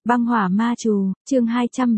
Băng hỏa ma trù, chương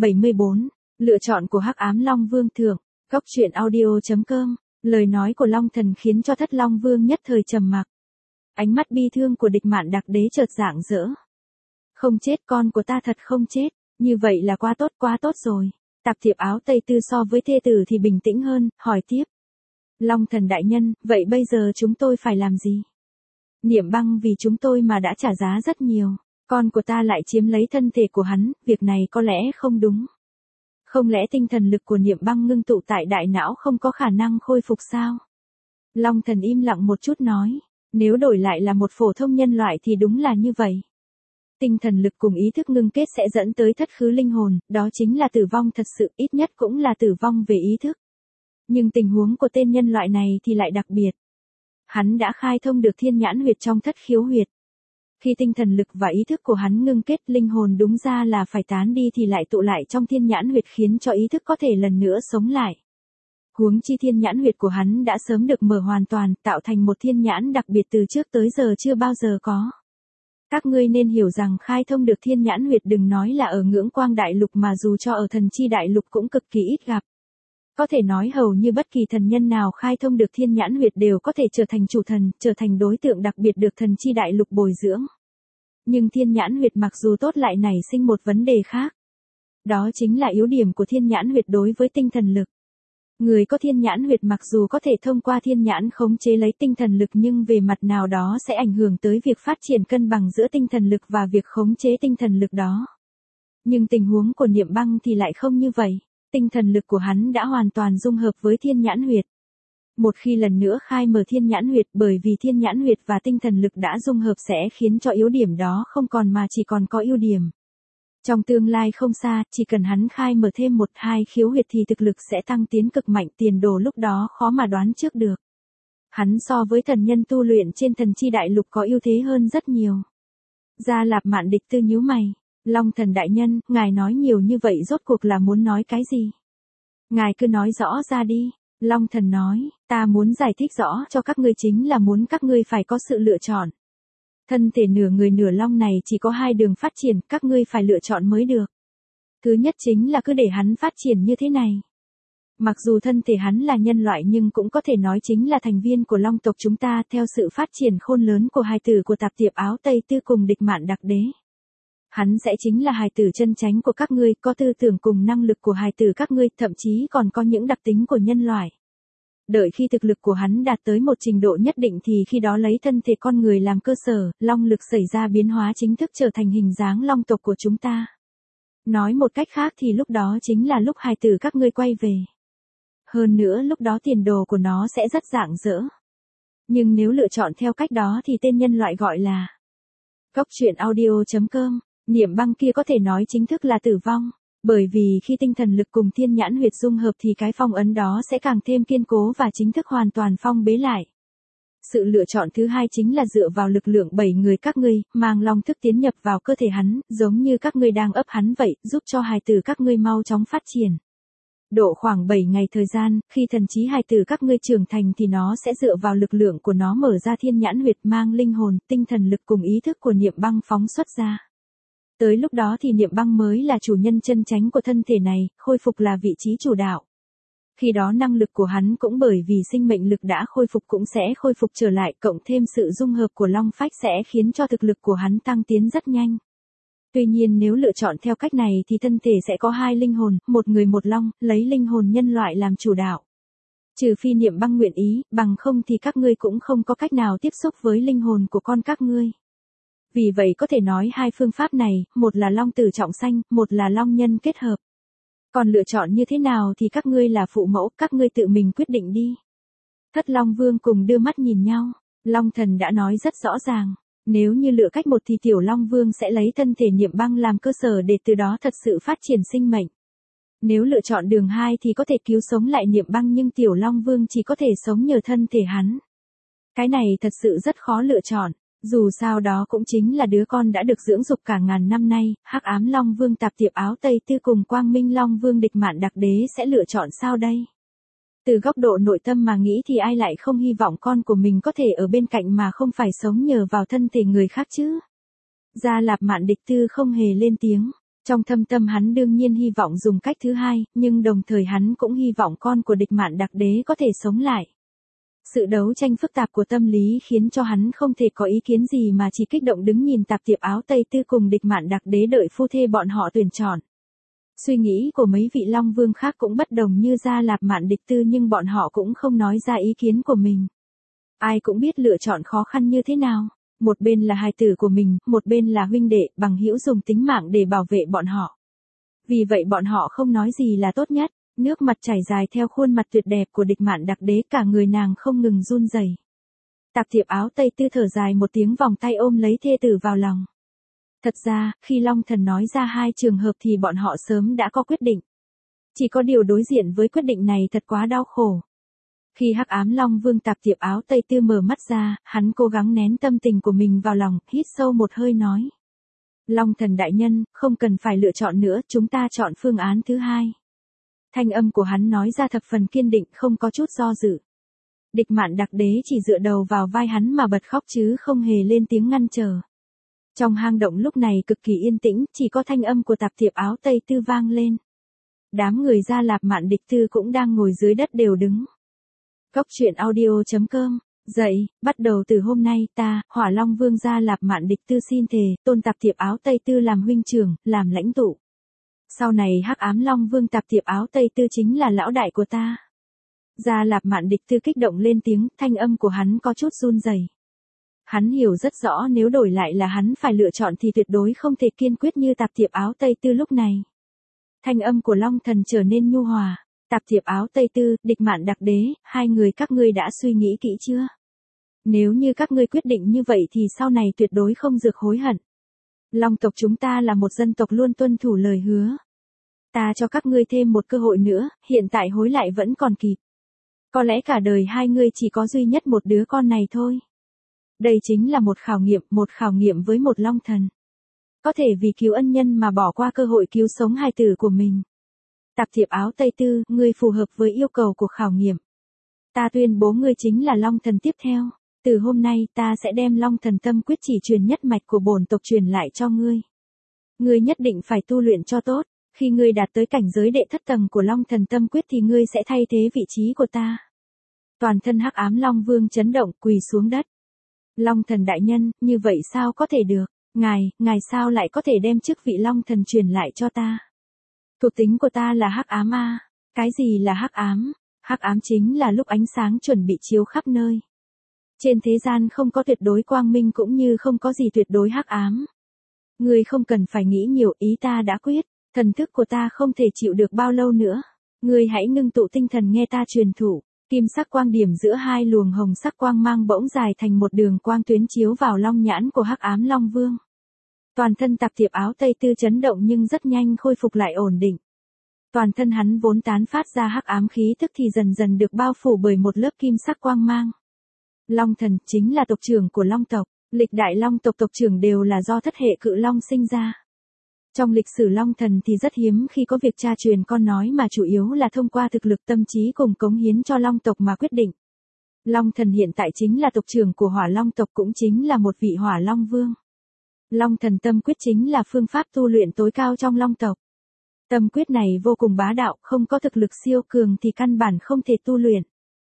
274, lựa chọn của Hắc Ám Long Vương thượng, góc truyện audio.com, lời nói của Long Thần khiến cho Thất Long Vương nhất thời trầm mặc. Ánh mắt bi thương của Địch Mạn Đặc Đế chợt rạng rỡ. Không chết, con của ta thật không chết, như vậy là quá tốt rồi. Tạp Thiệp áo tây tư so với thê tử thì bình tĩnh hơn, hỏi tiếp. Long Thần đại nhân, vậy bây giờ chúng tôi phải làm gì? Niệm Băng vì chúng tôi mà đã trả giá rất nhiều. Con của ta lại chiếm lấy thân thể của hắn, việc này có lẽ không đúng. Không lẽ tinh thần lực của Niệm Băng ngưng tụ tại đại não không có khả năng khôi phục sao? Long Thần im lặng một chút nói, nếu đổi lại là một phổ thông nhân loại thì đúng là như vậy. Tinh thần lực cùng ý thức ngưng kết sẽ dẫn tới thất khứ linh hồn, đó chính là tử vong thật sự, ít nhất cũng là tử vong về ý thức. Nhưng tình huống của tên nhân loại này thì lại đặc biệt. Hắn đã khai thông được thiên nhãn huyệt trong thất khiếu huyệt. Khi tinh thần lực và ý thức của hắn ngưng kết, linh hồn đúng ra là phải tán đi thì lại tụ lại trong thiên nhãn huyệt khiến cho ý thức có thể lần nữa sống lại. Huống chi thiên nhãn huyệt của hắn đã sớm được mở hoàn toàn, tạo thành một thiên nhãn đặc biệt từ trước tới giờ chưa bao giờ có. Các ngươi nên hiểu rằng khai thông được thiên nhãn huyệt đừng nói là ở ngưỡng quang đại lục mà dù cho ở thần chi đại lục cũng cực kỳ ít gặp. Có thể nói hầu như bất kỳ thần nhân nào khai thông được thiên nhãn huyệt đều có thể trở thành chủ thần, trở thành đối tượng đặc biệt được thần chi đại lục bồi dưỡng. Nhưng thiên nhãn huyệt mặc dù tốt lại nảy sinh một vấn đề khác. Đó chính là yếu điểm của thiên nhãn huyệt đối với tinh thần lực. Người có thiên nhãn huyệt mặc dù có thể thông qua thiên nhãn khống chế lấy tinh thần lực nhưng về mặt nào đó sẽ ảnh hưởng tới việc phát triển cân bằng giữa tinh thần lực và việc khống chế tinh thần lực đó. Nhưng tình huống của Niệm Băng thì lại không như vậy. Tinh thần lực của hắn đã hoàn toàn dung hợp với thiên nhãn huyệt. Một khi lần nữa khai mở thiên nhãn huyệt bởi vì thiên nhãn huyệt và tinh thần lực đã dung hợp sẽ khiến cho yếu điểm đó không còn mà chỉ còn có ưu điểm. Trong tương lai không xa, chỉ cần hắn khai mở thêm 1-2 khiếu huyệt thì thực lực sẽ tăng tiến cực mạnh, tiền đồ lúc đó khó mà đoán trước được. Hắn so với thần nhân tu luyện trên thần chi đại lục có ưu thế hơn rất nhiều. Gia Lạp Mạn Địch Tư nhíu mày. Long Thần đại nhân, ngài nói nhiều như vậy rốt cuộc là muốn nói cái gì? Ngài cứ nói rõ ra đi. Long Thần nói, ta muốn giải thích rõ cho các ngươi chính là muốn các ngươi phải có sự lựa chọn. Thân thể nửa người nửa long này chỉ có 2 đường phát triển, các ngươi phải lựa chọn mới được. Thứ nhất chính là cứ để hắn phát triển như thế này. Mặc dù thân thể hắn là nhân loại nhưng cũng có thể nói chính là thành viên của long tộc chúng ta theo sự phát triển khôn lớn của hài tử của Tạp Tiệp áo tây tư cùng Địch Mạn Đặc Đế. Hắn sẽ chính là hài tử chân chánh của các ngươi, có tư tưởng cùng năng lực của hài tử các ngươi, thậm chí còn có những đặc tính của nhân loại. Đợi khi thực lực của hắn đạt tới một trình độ nhất định thì khi đó lấy thân thể con người làm cơ sở, long lực xảy ra biến hóa chính thức trở thành hình dáng long tộc của chúng ta. Nói một cách khác thì lúc đó chính là lúc hài tử các ngươi quay về. Hơn nữa lúc đó tiền đồ của nó sẽ rất rạng rỡ. Nhưng nếu lựa chọn theo cách đó thì tên nhân loại gọi là góc truyện audio.com. Niệm Băng kia có thể nói chính thức là tử vong, bởi vì khi tinh thần lực cùng thiên nhãn huyệt dung hợp thì cái phong ấn đó sẽ càng thêm kiên cố và chính thức hoàn toàn phong bế lại. Sự lựa chọn thứ hai chính là dựa vào lực lượng 7 người các ngươi, mang long thức tiến nhập vào cơ thể hắn, giống như các ngươi đang ấp hắn vậy, giúp cho hài tử các ngươi mau chóng phát triển. Độ khoảng 7 ngày thời gian, khi thần trí hài tử các ngươi trưởng thành thì nó sẽ dựa vào lực lượng của nó mở ra thiên nhãn huyệt mang linh hồn, tinh thần lực cùng ý thức của Niệm Băng phóng xuất ra. Tới lúc đó thì Niệm Băng mới là chủ nhân chân chánh của thân thể này, khôi phục là vị trí chủ đạo. Khi đó năng lực của hắn cũng bởi vì sinh mệnh lực đã khôi phục cũng sẽ khôi phục trở lại, cộng thêm sự dung hợp của long phách sẽ khiến cho thực lực của hắn tăng tiến rất nhanh. Tuy nhiên nếu lựa chọn theo cách này thì thân thể sẽ có 2 linh hồn, một người một long, lấy linh hồn nhân loại làm chủ đạo. Trừ phi Niệm Băng nguyện ý, bằng không thì các ngươi cũng không có cách nào tiếp xúc với linh hồn của con các ngươi. Vì vậy có thể nói 2 phương pháp này, một là long tử trọng sanh, một là long nhân kết hợp. Còn lựa chọn như thế nào thì các ngươi là phụ mẫu, các ngươi tự mình quyết định đi. Thất Long Vương cùng đưa mắt nhìn nhau, Long Thần đã nói rất rõ ràng, nếu như lựa cách một thì Tiểu Long Vương sẽ lấy thân thể Niệm Băng làm cơ sở để từ đó thật sự phát triển sinh mệnh. Nếu lựa chọn đường 2 thì có thể cứu sống lại Niệm Băng nhưng Tiểu Long Vương chỉ có thể sống nhờ thân thể hắn. Cái này thật sự rất khó lựa chọn. Dù sao đó cũng chính là đứa con đã được dưỡng dục cả ngàn năm nay, Hắc Ám Long Vương Tạp Tiệp áo tây tư cùng Quang Minh Long Vương Địch Mạn Đặc Đế sẽ lựa chọn sao đây? Từ góc độ nội tâm mà nghĩ thì ai lại không hy vọng con của mình có thể ở bên cạnh mà không phải sống nhờ vào thân thể người khác chứ? Gia Lạp Mạn Địch Tư không hề lên tiếng, Trong thâm tâm hắn đương nhiên hy vọng dùng cách thứ hai, nhưng đồng thời hắn cũng hy vọng con của địch Mạn Đặc Đế có thể sống lại. Sự đấu tranh phức tạp của tâm lý khiến cho hắn không thể có ý kiến gì mà chỉ kích động đứng nhìn Tạp Tiệp Áo Tây Tư cùng địch Mạn Đặc Đế đợi phu thê bọn họ tuyển chọn. Suy nghĩ của mấy vị Long Vương khác cũng bất đồng như Gia Lạp Mạn Địch Tư, nhưng bọn họ cũng không nói ra ý kiến của mình. Ai cũng biết lựa chọn khó khăn như thế nào. Một bên là hài tử của mình, một bên là huynh đệ, bằng hữu dùng tính mạng để bảo vệ bọn họ. Vì vậy bọn họ không nói gì là tốt nhất. Nước mặt chảy dài theo khuôn mặt tuyệt đẹp của địch Mạn Đặc Đế, cả người nàng không ngừng run rẩy. Tạp Tiệp Áo Tây Tư thở dài một tiếng, vòng tay ôm lấy thê tử vào lòng. Thật ra, khi Long Thần nói ra hai trường hợp thì bọn họ sớm đã có quyết định. Chỉ có điều đối diện với quyết định này thật quá đau khổ. Khi Hắc Ám Long Vương Tạp Tiệp Áo Tây Tư mở mắt ra, hắn cố gắng nén tâm tình của mình vào lòng, hít sâu một hơi nói. Long Thần đại nhân, không cần phải lựa chọn nữa, chúng ta chọn phương án thứ hai. Thanh âm của hắn nói ra thập phần kiên định, không có chút do dự. Địch Mạn Đặc Đế chỉ dựa đầu vào vai hắn mà bật khóc chứ không hề lên tiếng ngăn trở. Trong hang động lúc này cực kỳ yên tĩnh, chỉ có thanh âm của Tạp Tiệp Áo Tây Tư vang lên. Đám người Gia Lạp Mạn Địch Tư cũng đang ngồi dưới đất đều đứng. Cốc truyện audio.com. Dậy, bắt đầu từ hôm nay ta, Hỏa Long Vương Gia Lạp Mạn Địch Tư xin thề, tôn Tạp Tiệp Áo Tây Tư làm huynh trưởng, làm lãnh tụ. Sau này Hắc Ám Long Vương Tạp Tiệp Áo Tây Tư chính là lão đại của ta. Gia Lạp Mạn Địch Tư kích động lên tiếng, thanh âm của hắn có chút run rẩy. Hắn hiểu rất rõ nếu đổi lại là hắn phải lựa chọn thì tuyệt đối không thể kiên quyết như Tạp Tiệp Áo Tây Tư lúc này. Thanh âm của Long Thần trở nên nhu hòa. Tạp Tiệp Áo Tây Tư, địch Mạn Đặc Đế, hai người các ngươi đã suy nghĩ kỹ chưa? Nếu như các ngươi quyết định như vậy thì sau này tuyệt đối không được hối hận. Long tộc chúng ta là một dân tộc luôn tuân thủ lời hứa. Ta cho các ngươi thêm một cơ hội nữa, hiện tại hối lại vẫn còn kịp. Có lẽ cả đời hai ngươi chỉ có duy nhất một đứa con này thôi. Đây chính là một khảo nghiệm với một Long Thần. Có thể vì cứu ân nhân mà bỏ qua cơ hội cứu sống hài tử của mình. Tạp Tiệp Áo Tây Tư, ngươi phù hợp với yêu cầu của khảo nghiệm. Ta tuyên bố ngươi chính là Long Thần tiếp theo. Từ hôm nay ta sẽ đem Long Thần tâm quyết chỉ truyền nhất mạch của bổn tộc truyền lại cho ngươi. Ngươi nhất định phải tu luyện cho tốt. Khi ngươi đạt tới cảnh giới đệ thất tầng của Long Thần tâm quyết thì ngươi sẽ thay thế vị trí của ta. Toàn thân Hắc Ám Long Vương chấn động, quỳ xuống đất. Long Thần đại nhân, như vậy sao có thể được? Ngài sao lại có thể đem chức vị Long Thần truyền lại cho ta? Thuộc tính của ta là hắc ám a. Cái gì là hắc ám? Hắc ám chính là lúc ánh sáng chuẩn bị chiếu khắp nơi. Trên thế gian không có tuyệt đối quang minh cũng như không có gì tuyệt đối hắc ám. Ngươi không cần phải nghĩ nhiều, ý ta đã quyết, thần thức của ta không thể chịu được bao lâu nữa. Ngươi hãy ngưng tụ tinh thần nghe ta truyền thụ. Kim sắc quang điểm giữa hai luồng hồng sắc quang mang bỗng dài thành một đường quang tuyến chiếu vào long nhãn của Hắc Ám Long Vương. Toàn thân Tạp Tiệp Áo Tây Tư chấn động nhưng rất nhanh khôi phục lại ổn định. Toàn thân hắn vốn tán phát ra hắc ám khí tức thì dần dần được bao phủ bởi một lớp kim sắc quang mang. Long Thần chính là tộc trưởng của Long tộc, lịch đại Long tộc tộc trưởng đều là do thất hệ cự long sinh ra. Trong lịch sử Long Thần thì rất hiếm khi có việc cha truyền con nói mà chủ yếu là thông qua thực lực tâm trí cùng cống hiến cho Long tộc mà quyết định. Long Thần hiện tại chính là tộc trưởng của Hỏa Long tộc cũng chính là một vị Hỏa Long Vương. Long Thần tâm quyết chính là phương pháp tu luyện tối cao trong Long tộc. Tâm quyết này vô cùng bá đạo, không có thực lực siêu cường thì căn bản không thể tu luyện.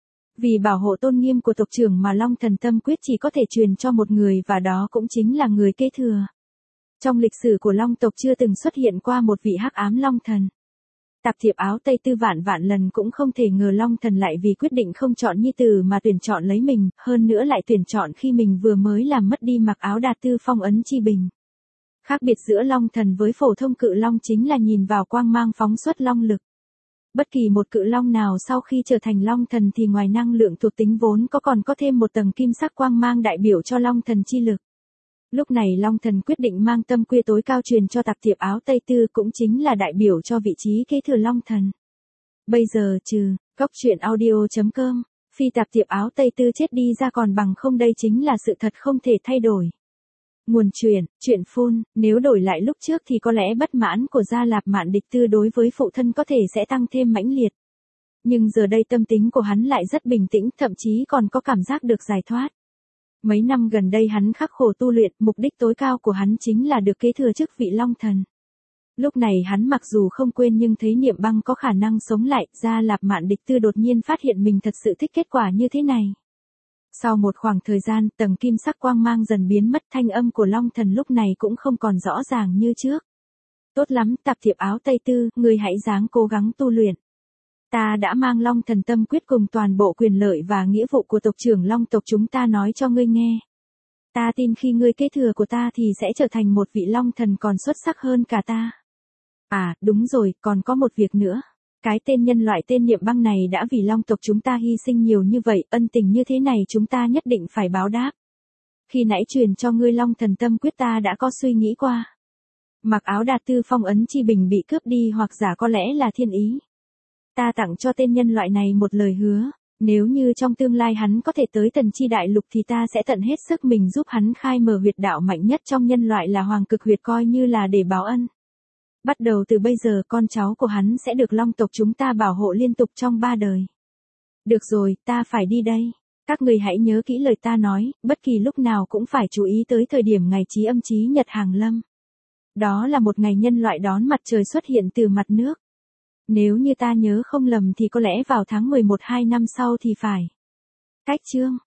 Vì bảo hộ tôn nghiêm của tộc trưởng mà Long Thần tâm quyết chỉ có thể truyền cho một người và đó cũng chính là người kế thừa. Trong lịch sử của Long tộc chưa từng xuất hiện qua một vị hắc ám Long Thần. Tạp Tiệp Áo Tây Tư vạn lần cũng không thể ngờ Long Thần lại vì quyết định không chọn nhi tử mà tuyển chọn lấy mình, hơn nữa lại tuyển chọn khi mình vừa mới làm mất đi mặc áo Đạt Tư phong ấn chi bình. Khác biệt giữa Long Thần với phổ thông cự long chính là nhìn vào quang mang phóng xuất long lực. Bất kỳ một cự long nào sau khi trở thành Long Thần thì ngoài năng lượng thuộc tính vốn có còn có thêm một tầng kim sắc quang mang đại biểu cho Long Thần chi lực. Lúc này Long Thần quyết định mang tâm quyết tối cao truyền cho Tạp Tiệp Áo Tây Tư cũng chính là đại biểu cho vị trí kế thừa Long Thần. Bây giờ Cốc truyện audio.com, phi Tạp Tiệp Áo Tây Tư chết đi ra còn bằng không, đây chính là sự thật không thể thay đổi. Nguồn truyện phun, nếu đổi lại lúc trước thì có lẽ bất mãn của Gia Lạp Mạn Địch Tư đối với phụ thân có thể sẽ tăng thêm mãnh liệt. Nhưng giờ đây tâm tính của hắn lại rất bình tĩnh, thậm chí còn có cảm giác được giải thoát. Mấy năm gần đây hắn khắc khổ tu luyện, mục đích tối cao của hắn chính là được kế thừa chức vị Long Thần. Lúc này hắn mặc dù không quên nhưng thấy Niệm Băng có khả năng sống lại, Gia Lạp Mạn Địch Tư đột nhiên phát hiện mình thật sự thích kết quả như thế này. Sau một khoảng thời gian, tầng kim sắc quang mang dần biến mất, thanh âm của Long Thần lúc này cũng không còn rõ ràng như trước. Tốt lắm, Tạp Thiệp Áo Tây Tư, ngươi hãy ráng cố gắng tu luyện. Ta đã mang Long Thần Tâm Quyết cùng toàn bộ quyền lợi và nghĩa vụ của tộc trưởng Long tộc chúng ta nói cho ngươi nghe. Ta tin khi ngươi kế thừa của ta thì sẽ trở thành một vị Long Thần còn xuất sắc hơn cả ta. À, đúng rồi, còn có một việc nữa. Cái tên nhân loại tên Niệm Băng này đã vì Long tộc chúng ta hy sinh nhiều như vậy, ân tình như thế này chúng ta nhất định phải báo đáp. Khi nãy truyền cho ngươi Long Thần Tâm Quyết ta đã có suy nghĩ qua. Mặc Áo Đạt Tư phong ấn chi bình bị cướp đi hoặc giả có lẽ là thiên ý. Ta tặng cho tên nhân loại này một lời hứa, nếu như trong tương lai hắn có thể tới Thần Chi Đại Lục thì ta sẽ tận hết sức mình giúp hắn khai mở huyệt đạo mạnh nhất trong nhân loại là Hoàng Cực Huyệt, coi như là để báo ân. Bắt đầu từ bây giờ con cháu của hắn sẽ được Long tộc chúng ta bảo hộ liên tục trong 3 đời. Được rồi, ta phải đi đây. Các người hãy nhớ kỹ lời ta nói, bất kỳ lúc nào cũng phải chú ý tới thời điểm ngày chí âm chí nhật hàng lâm. Đó là một ngày nhân loại đón mặt trời xuất hiện từ mặt nước. Nếu như ta nhớ không lầm thì có lẽ vào tháng 11 2 năm sau thì phải. Cách chương